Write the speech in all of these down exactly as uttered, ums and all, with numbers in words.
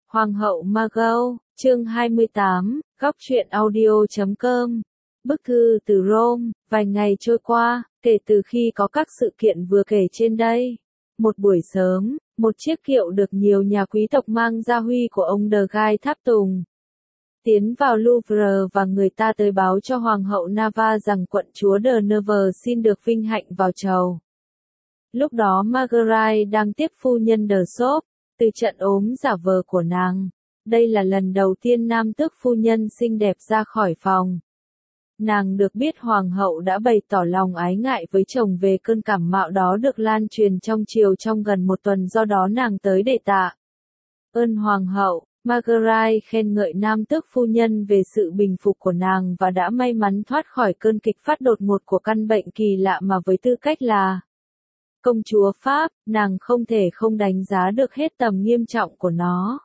Hoàng hậu Margot, chương hai mươi tám, góc truyện audio chấm com. Bức thư từ Rome, vài ngày trôi qua, kể từ khi có các sự kiện vừa kể trên đây. Một buổi sớm, một chiếc kiệu được nhiều nhà quý tộc mang gia huy của ông De Gai tháp tùng tiến vào Louvre và người ta tới báo cho Hoàng hậu Navarre rằng quận chúa de Nevers xin được vinh hạnh vào chầu. Lúc đó Marguerite đang tiếp phu nhân de Sope, từ trận ốm giả vờ của nàng. Đây là lần đầu tiên nam tước phu nhân xinh đẹp ra khỏi phòng. Nàng được biết hoàng hậu đã bày tỏ lòng ái ngại với chồng về cơn cảm mạo đó được lan truyền trong triều trong gần một tuần, do đó nàng tới để tạ ơn hoàng hậu. Marguerite khen ngợi nam tước phu nhân về sự bình phục của nàng và đã may mắn thoát khỏi cơn kịch phát đột ngột của căn bệnh kỳ lạ mà với tư cách là công chúa Pháp, nàng không thể không đánh giá được hết tầm nghiêm trọng của nó.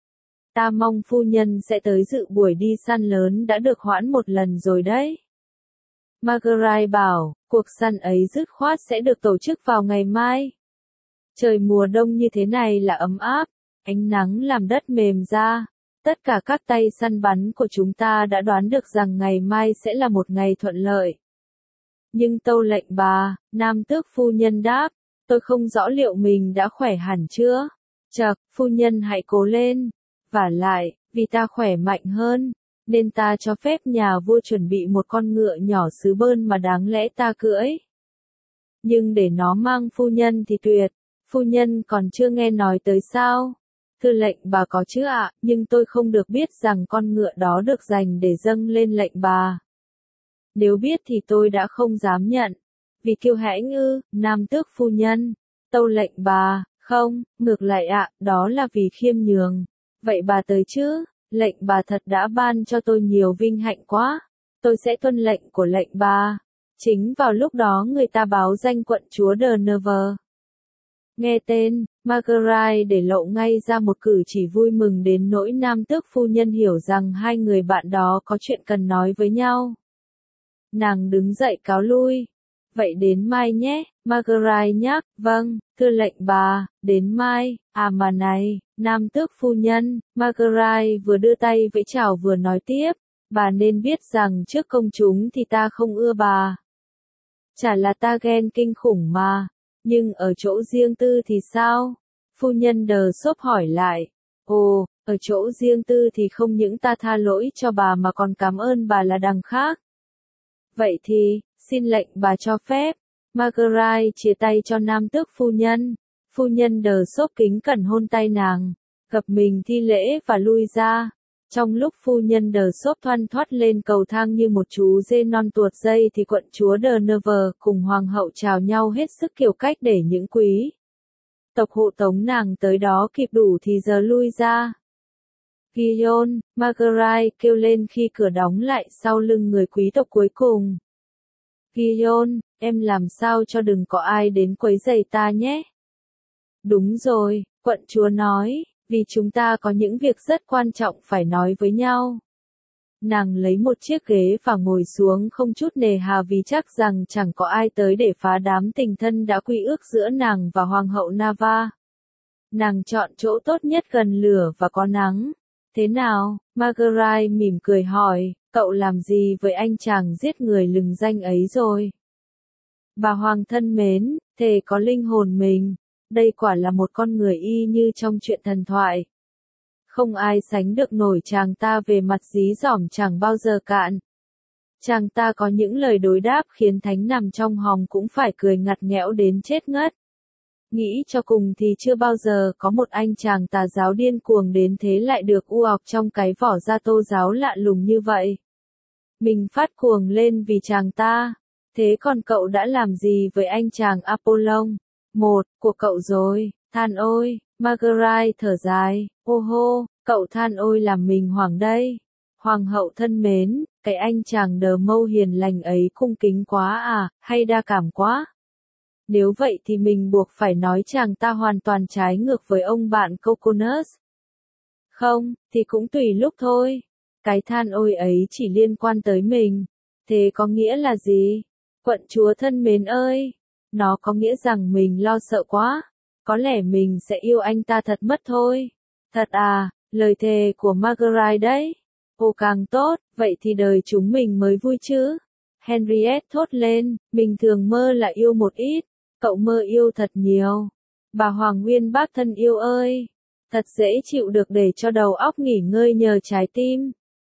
Ta mong phu nhân sẽ tới dự buổi đi săn lớn đã được hoãn một lần rồi đấy. Marguerite bảo, cuộc săn ấy dứt khoát sẽ được tổ chức vào ngày mai. Trời mùa đông như thế này là ấm áp, ánh nắng làm đất mềm ra. Tất cả các tay săn bắn của chúng ta đã đoán được rằng ngày mai sẽ là một ngày thuận lợi. Nhưng tâu lệnh bà, nam tước phu nhân đáp, tôi không rõ liệu mình đã khỏe hẳn chưa. Chậc, phu nhân hãy cố lên. Vả lại, vì ta khỏe mạnh hơn, nên ta cho phép nhà vua chuẩn bị một con ngựa nhỏ xứ bơn mà đáng lẽ ta cưỡi. Nhưng để nó mang phu nhân thì tuyệt, phu nhân còn chưa nghe nói tới sao? Thưa lệnh bà có chứ ạ, nhưng tôi không được biết rằng con ngựa đó được dành để dâng lên lệnh bà. Nếu biết thì tôi đã không dám nhận. Vì kiêu hãnh ư, nam tước phu nhân, tâu lệnh bà, không, ngược lại ạ, đó là vì khiêm nhường. Vậy bà tới chứ, lệnh bà thật đã ban cho tôi nhiều vinh hạnh quá, tôi sẽ tuân lệnh của lệnh bà. Chính vào lúc đó người ta báo danh quận chúa de Nevers. Nghe tên, Marguerite để lộ ngay ra một cử chỉ vui mừng đến nỗi nam tước phu nhân hiểu rằng hai người bạn đó có chuyện cần nói với nhau. Nàng đứng dậy cáo lui. Vậy đến mai nhé, Marguerite nhắc, vâng, thưa lệnh bà, đến mai, à mà này, nam tước phu nhân, Marguerite vừa đưa tay vẫy chào vừa nói tiếp, bà nên biết rằng trước công chúng thì ta không ưa bà. Chả là ta ghen kinh khủng mà, nhưng ở chỗ riêng tư thì sao? Phu nhân de Sope hỏi lại, ồ, ở chỗ riêng tư thì không những ta tha lỗi cho bà mà còn cảm ơn bà là đằng khác. Vậy thì, xin lệnh bà cho phép. Marguerite chia tay cho nam tước phu nhân. Phu nhân de Sope kính cẩn hôn tay nàng, gập mình thi lễ và lui ra. Trong lúc phu nhân de Sope thoăn thoắt lên cầu thang như một chú dê non tuột dây thì quận chúa de Nevers cùng hoàng hậu chào nhau hết sức kiểu cách để những quý tộc hộ tống nàng tới đó kịp đủ thì giờ lui ra. Guillaume, Marguerite kêu lên khi cửa đóng lại sau lưng người quý tộc cuối cùng. Guillaume, em làm sao cho đừng có ai đến quấy rầy ta nhé. Đúng rồi, quận chúa nói, vì chúng ta có những việc rất quan trọng phải nói với nhau. Nàng lấy một chiếc ghế và ngồi xuống không chút nề hà vì chắc rằng chẳng có ai tới để phá đám tình thân đã quy ước giữa nàng và hoàng hậu Navarre. Nàng chọn chỗ tốt nhất gần lửa và có nắng. Thế nào? Marguerite mỉm cười hỏi, cậu làm gì với anh chàng giết người lừng danh ấy rồi? Bà hoàng thân mến, thề có linh hồn mình, đây quả là một con người y như trong truyện thần thoại. Không ai sánh được nổi chàng ta về mặt dí dỏm chẳng bao giờ cạn. Chàng ta có những lời đối đáp khiến thánh nằm trong hòm cũng phải cười ngặt nghẽo đến chết ngất. Nghĩ cho cùng thì chưa bao giờ có một anh chàng tà giáo điên cuồng đến thế lại được u ọc trong cái vỏ da tô giáo lạ lùng như vậy. Mình phát cuồng lên vì chàng ta. Thế còn cậu đã làm gì với anh chàng Apollon? Một, của cậu rồi, than ôi, Marguerite thở dài, ô hô, cậu than ôi làm mình hoảng đây. Hoàng hậu thân mến, cái anh chàng đờ mâu hiền lành ấy cung kính quá à, hay đa cảm quá? Nếu vậy thì mình buộc phải nói chàng ta hoàn toàn trái ngược với ông bạn Coconus. Không, thì cũng tùy lúc thôi. Cái than ôi ấy chỉ liên quan tới mình. Thế có nghĩa là gì? Quận chúa thân mến ơi! Nó có nghĩa rằng mình lo sợ quá. Có lẽ mình sẽ yêu anh ta thật mất thôi. Thật à, Lời thề của Marguerite đấy. Ồ càng tốt, vậy thì đời chúng mình mới vui chứ. Henriette thốt lên, mình thường mơ là yêu một ít, cậu mơ yêu thật nhiều. Bà Hoàng Nguyên bác thân yêu ơi, thật dễ chịu được để cho đầu óc nghỉ ngơi nhờ trái tim.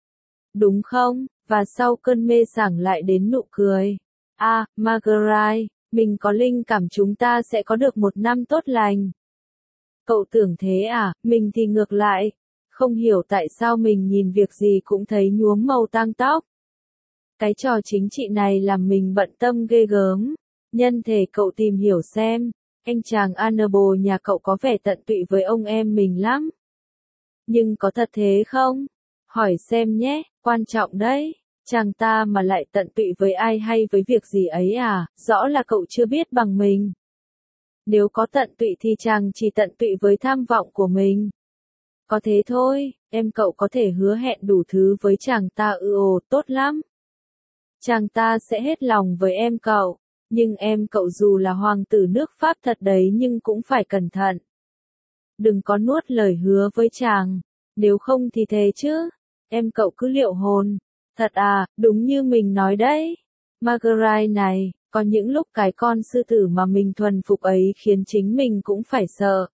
Đúng không? Và sau cơn mê sảng lại đến nụ cười. À, Marguerite, mình có linh cảm chúng ta sẽ có được một năm tốt lành. Cậu tưởng thế à, mình thì ngược lại. Không hiểu tại sao mình nhìn việc gì cũng thấy nhuốm màu tang tóc. Cái trò chính trị này làm mình bận tâm ghê gớm. Nhân thể cậu tìm hiểu xem, anh chàng Annable nhà cậu có vẻ tận tụy với ông em mình lắm. Nhưng có thật thế không? Hỏi xem nhé, quan trọng đấy. Chàng ta mà lại tận tụy với ai hay với việc gì ấy à, rõ là cậu chưa biết bằng mình. Nếu có tận tụy thì chàng chỉ tận tụy với tham vọng của mình. Có thế thôi, em cậu có thể hứa hẹn đủ thứ với chàng ta ư ồ, tốt lắm. Chàng ta sẽ hết lòng với em cậu, nhưng em cậu dù là hoàng tử nước Pháp thật đấy nhưng cũng phải cẩn thận. Đừng có nuốt lời hứa với chàng, nếu không thì thề chứ, em cậu cứ liệu hồn. Thật à, đúng như mình nói đấy. Marguerite này, có những lúc cái con sư tử mà mình thuần phục ấy khiến chính mình cũng phải sợ.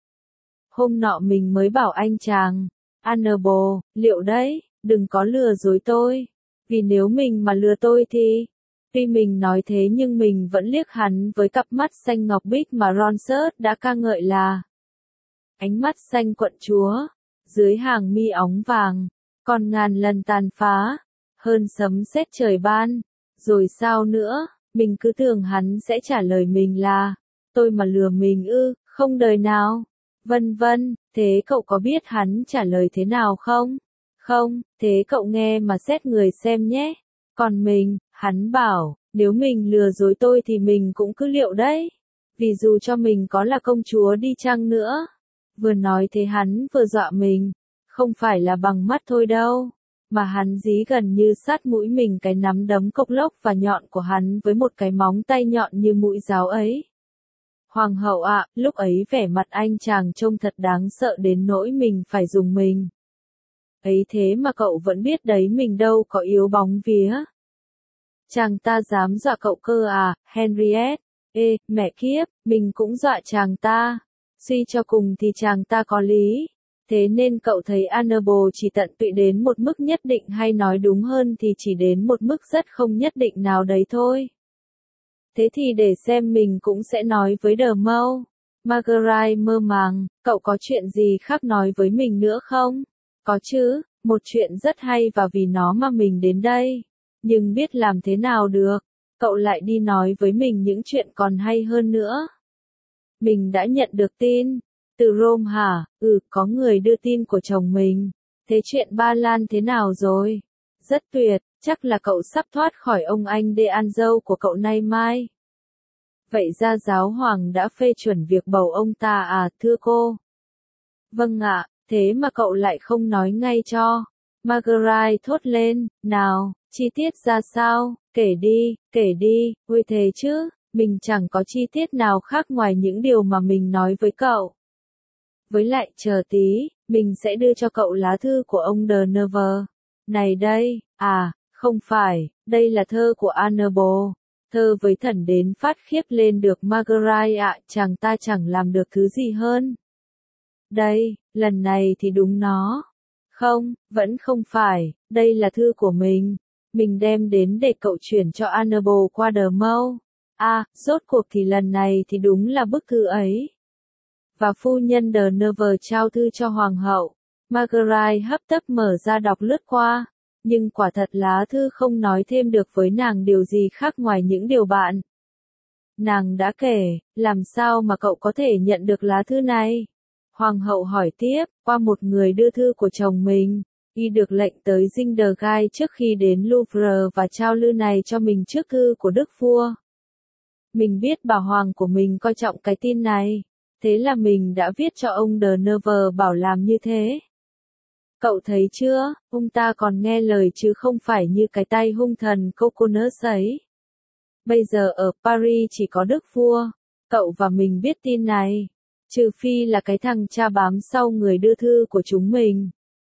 Hôm nọ mình mới bảo anh chàng, Annable, liệu đấy, đừng có lừa dối tôi. Vì nếu mình mà lừa tôi thì... Tuy mình nói thế nhưng mình vẫn liếc hắn với cặp mắt xanh ngọc bích mà Ronsard đã ca ngợi là ánh mắt xanh quận chúa, dưới hàng mi óng vàng, còn ngàn lần tàn phá, hơn sấm sét trời ban. Rồi sao nữa, mình cứ tưởng hắn sẽ trả lời mình là, tôi mà lừa mình ư, không đời nào. Vân vân, thế cậu có biết hắn trả lời thế nào không? Không, thế cậu nghe mà xét người xem nhé. Còn mình, hắn bảo, nếu mình lừa dối tôi thì mình cũng cứ liệu đấy. Vì dù cho mình có là công chúa đi chăng nữa. Vừa nói thế hắn vừa dọa mình. Không phải là bằng mắt thôi đâu. Mà hắn dí gần như sát mũi mình cái nắm đấm cộc lốc và nhọn của hắn với một cái móng tay nhọn như mũi giáo ấy. Hoàng hậu ạ, lúc ấy vẻ mặt anh chàng trông thật đáng sợ đến nỗi mình phải dùng mình. Ấy thế mà cậu vẫn biết đấy mình đâu có yếu bóng vía. Chàng ta dám dọa cậu cơ à, Henriette? Ê, mẹ kiếp, mình cũng dọa chàng ta. Suy cho cùng thì chàng ta có lý. Thế nên cậu thấy Annable chỉ tận tụy đến một mức nhất định hay nói đúng hơn thì chỉ đến một mức rất không nhất định nào đấy thôi. Thế thì để xem mình cũng sẽ nói với The Mâu. Marguerite mơ màng, cậu có chuyện gì khác nói với mình nữa không? Có chứ, một chuyện rất hay và vì nó mà mình đến đây. Nhưng biết làm thế nào được, cậu lại đi nói với mình những chuyện còn hay hơn nữa. Mình đã nhận được tin. Từ Rome hả? Ừ, có người đưa tin của chồng mình. Thế chuyện Ba Lan thế nào rồi? Rất tuyệt, chắc là cậu sắp thoát khỏi ông anh De Anjou của cậu nay mai. Vậy ra giáo hoàng đã phê chuẩn việc bầu ông ta à, thưa cô? Vâng ạ, thế mà cậu lại không nói ngay cho. Marguerite thốt lên, nào, chi tiết ra sao, kể đi, kể đi, ôi thế chứ, mình chẳng có chi tiết nào khác ngoài những điều mà mình nói với cậu. Với lại chờ tí, mình sẽ đưa cho cậu lá thư của ông de Nevers. Này đây, à, không phải, đây là thơ của Annable. Thơ với thần đến phát khiếp lên được Marguerite ạ, chàng ta chẳng làm được thứ gì hơn. Đây, lần này thì đúng nó. Không, vẫn không phải, đây là thư của mình. Mình đem đến để cậu chuyển cho Annable qua The Mâu. À, rốt cuộc thì lần này thì đúng là bức thư ấy. Và phu nhân de Nevers trao thư cho hoàng hậu. Marguerite hấp tấp mở ra đọc lướt qua. Nhưng quả thật lá thư không nói thêm được với nàng điều gì khác ngoài những điều bạn. Nàng đã kể, làm sao mà cậu có thể nhận được lá thư này? Hoàng hậu hỏi tiếp, qua một người đưa thư của chồng mình. Y được lệnh tới dinh đờ gai trước khi đến Louvre và trao thư này cho mình trước thư của đức vua. Mình biết bà hoàng của mình coi trọng cái tin này. Thế là mình đã viết cho ông de Nevers bảo làm như thế. Cậu thấy chưa, ông ta còn nghe lời chứ không phải như cái tay hung thần Coconus ấy. Bây giờ ở Paris chỉ có đức vua, cậu và mình biết tin này. Trừ phi là cái thằng cha bám sau người đưa thư của chúng mình.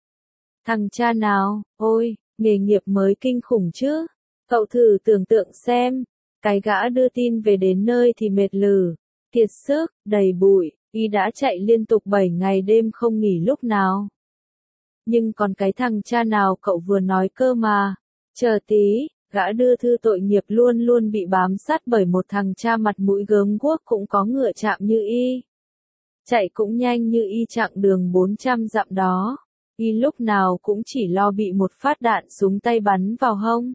Thằng cha nào, ôi, nghề nghiệp mới kinh khủng chứ. Cậu thử tưởng tượng xem, cái gã đưa tin về đến nơi thì mệt lử, kiệt sức, đầy bụi, y đã chạy liên tục bảy ngày đêm không nghỉ lúc nào. Nhưng còn cái thằng cha nào cậu vừa nói cơ mà, chờ tí, gã đưa thư tội nghiệp luôn luôn bị bám sát bởi một thằng cha mặt mũi gớm guốc cũng có ngựa chạm như y. Chạy cũng nhanh như y chặng đường bốn trăm dặm đó, y lúc nào cũng chỉ lo bị một phát đạn súng tay bắn vào hông.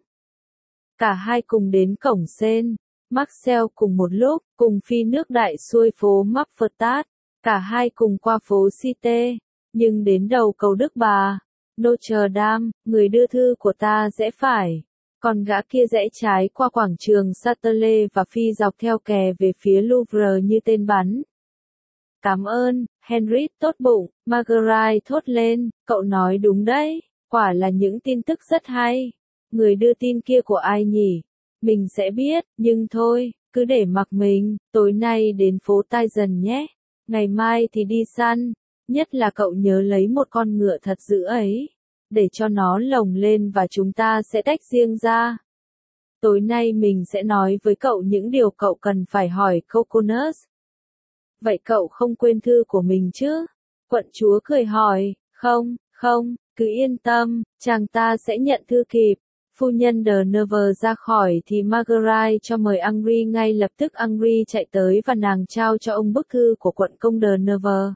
Cả hai cùng đến cổng Sen, Marcel cùng một lúc, cùng phi nước đại xuôi phố Marfertat, cả hai cùng qua phố Cité, nhưng đến đầu cầu Đức Bà, Notre Dame, người đưa thư của ta rẽ phải, còn gã kia rẽ trái qua quảng trường Châtelet và phi dọc theo kè về phía Louvre như tên bắn. Cảm ơn, Henry tốt bụng, Marguerite thốt lên, cậu nói đúng đấy, quả là những tin tức rất hay. Người đưa tin kia của ai nhỉ? Mình sẽ biết, nhưng thôi, cứ để mặc mình, tối nay đến phố Tai Dần nhé, ngày mai thì đi săn, nhất là cậu nhớ lấy một con ngựa thật dữ ấy, để cho nó lồng lên và chúng ta sẽ tách riêng ra. Tối nay mình sẽ nói với cậu những điều cậu cần phải hỏi Coconut. Vậy cậu không quên thư của mình chứ? Quận chúa cười hỏi, không, không, cứ yên tâm, chàng ta sẽ nhận thư kịp. Phu nhân de Nevers ra khỏi thì Marguerite cho mời Henri ngay lập tức Henri chạy tới và nàng trao cho ông bức thư của quận công de Nevers.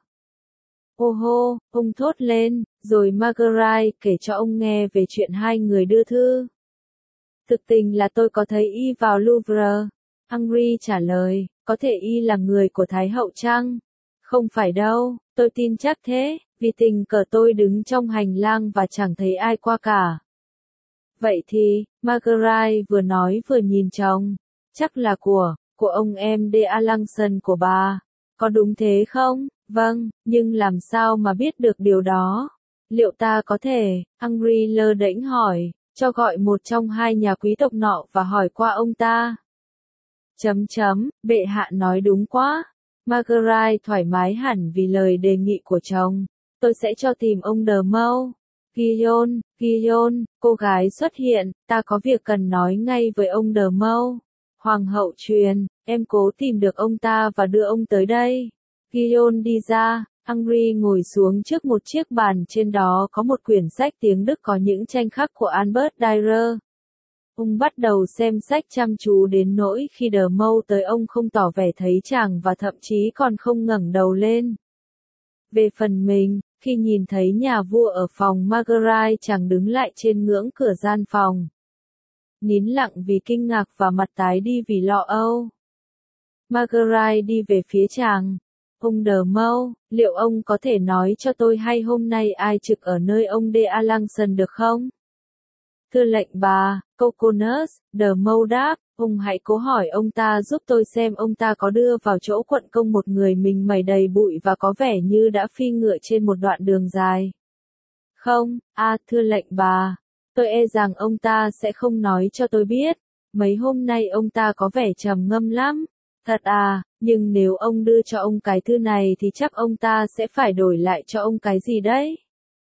Ô hô, ông thốt lên, rồi Marguerite kể cho ông nghe về chuyện hai người đưa thư. Thực tình là tôi có thấy y vào Louvre. Henri trả lời, có thể y là người của Thái hậu chăng? Không phải đâu, tôi tin chắc thế, vì tình cờ tôi đứng trong hành lang và chẳng thấy ai qua cả. Vậy thì, Marguerite vừa nói vừa nhìn chồng, chắc là của, của ông em de Alençon của bà. Có đúng thế không? Vâng, nhưng làm sao mà biết được điều đó? Liệu ta có thể, Henri lơ đễnh hỏi, cho gọi một trong hai nhà quý tộc nọ và hỏi qua ông ta? Chấm chấm, bệ hạ nói đúng quá. Marguerite thoải mái hẳn vì lời đề nghị của chồng. Tôi sẽ cho tìm ông De Mâu. Guillaume, Guillaume, cô gái xuất hiện, ta có việc cần nói ngay với ông De Mâu. Hoàng hậu truyền, em cố tìm được ông ta và đưa ông tới đây. Guillaume đi ra, Henri ngồi xuống trước một chiếc bàn, trên đó có một quyển sách tiếng Đức có những tranh khắc của Albert Dürer. Ông bắt đầu xem sách chăm chú đến nỗi khi De Mâu tới ông không tỏ vẻ thấy chàng và thậm chí còn không ngẩng đầu lên. Về phần mình, khi nhìn thấy nhà vua ở phòng Marguerite chàng đứng lại trên ngưỡng cửa gian phòng. Nín lặng vì kinh ngạc và mặt tái đi vì lo âu. Marguerite đi về phía chàng. Ông De Mâu, liệu ông có thể nói cho tôi hay hôm nay ai trực ở nơi ông de Alençon được không? Thưa lệnh bà, Coconut, De Mâu đáp, ông hãy cố hỏi ông ta giúp tôi xem ông ta có đưa vào chỗ quận công một người mình mẩy đầy bụi và có vẻ như đã phi ngựa trên một đoạn đường dài. Không, à thưa lệnh bà, tôi e rằng ông ta sẽ không nói cho tôi biết, mấy hôm nay ông ta có vẻ trầm ngâm lắm. Thật à, nhưng nếu ông đưa cho ông cái thư này thì chắc ông ta sẽ phải đổi lại cho ông cái gì đấy?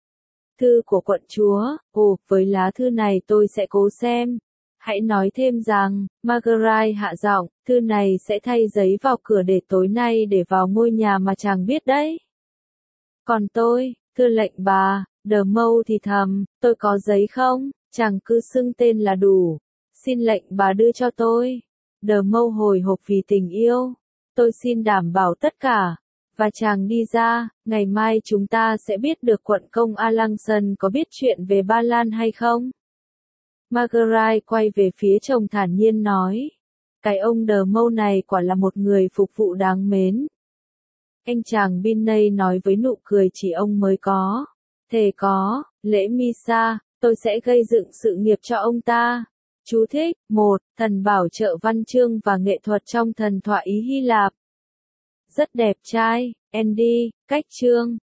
Thư của quận chúa, ồ, với lá thư này tôi sẽ cố xem. Hãy nói thêm rằng, Marguerite hạ giọng, thư này sẽ thay giấy vào cửa để tối nay để vào ngôi nhà mà chàng biết đấy. Còn tôi, thưa lệnh bà, De Mâu thì thầm, tôi có giấy không? Chàng cứ xưng tên là đủ. Xin lệnh bà đưa cho tôi. De Mâu hồi hộp vì tình yêu. Tôi xin đảm bảo tất cả. Và chàng đi ra, ngày mai chúng ta sẽ biết được quận công Alençon có biết chuyện về Ba Lan hay không? Marguerite quay về phía chồng thản nhiên nói. Cái ông De Mâu này quả là một người phục vụ đáng mến. Anh chàng Binney nói với nụ cười chỉ ông mới có. Thề có, lễ Misa, tôi sẽ gây dựng sự nghiệp cho ông ta. Chú thích, một, thần bảo trợ văn chương và nghệ thuật trong thần thoại Ý Hy Lạp. Rất đẹp trai, Andy, cách chương.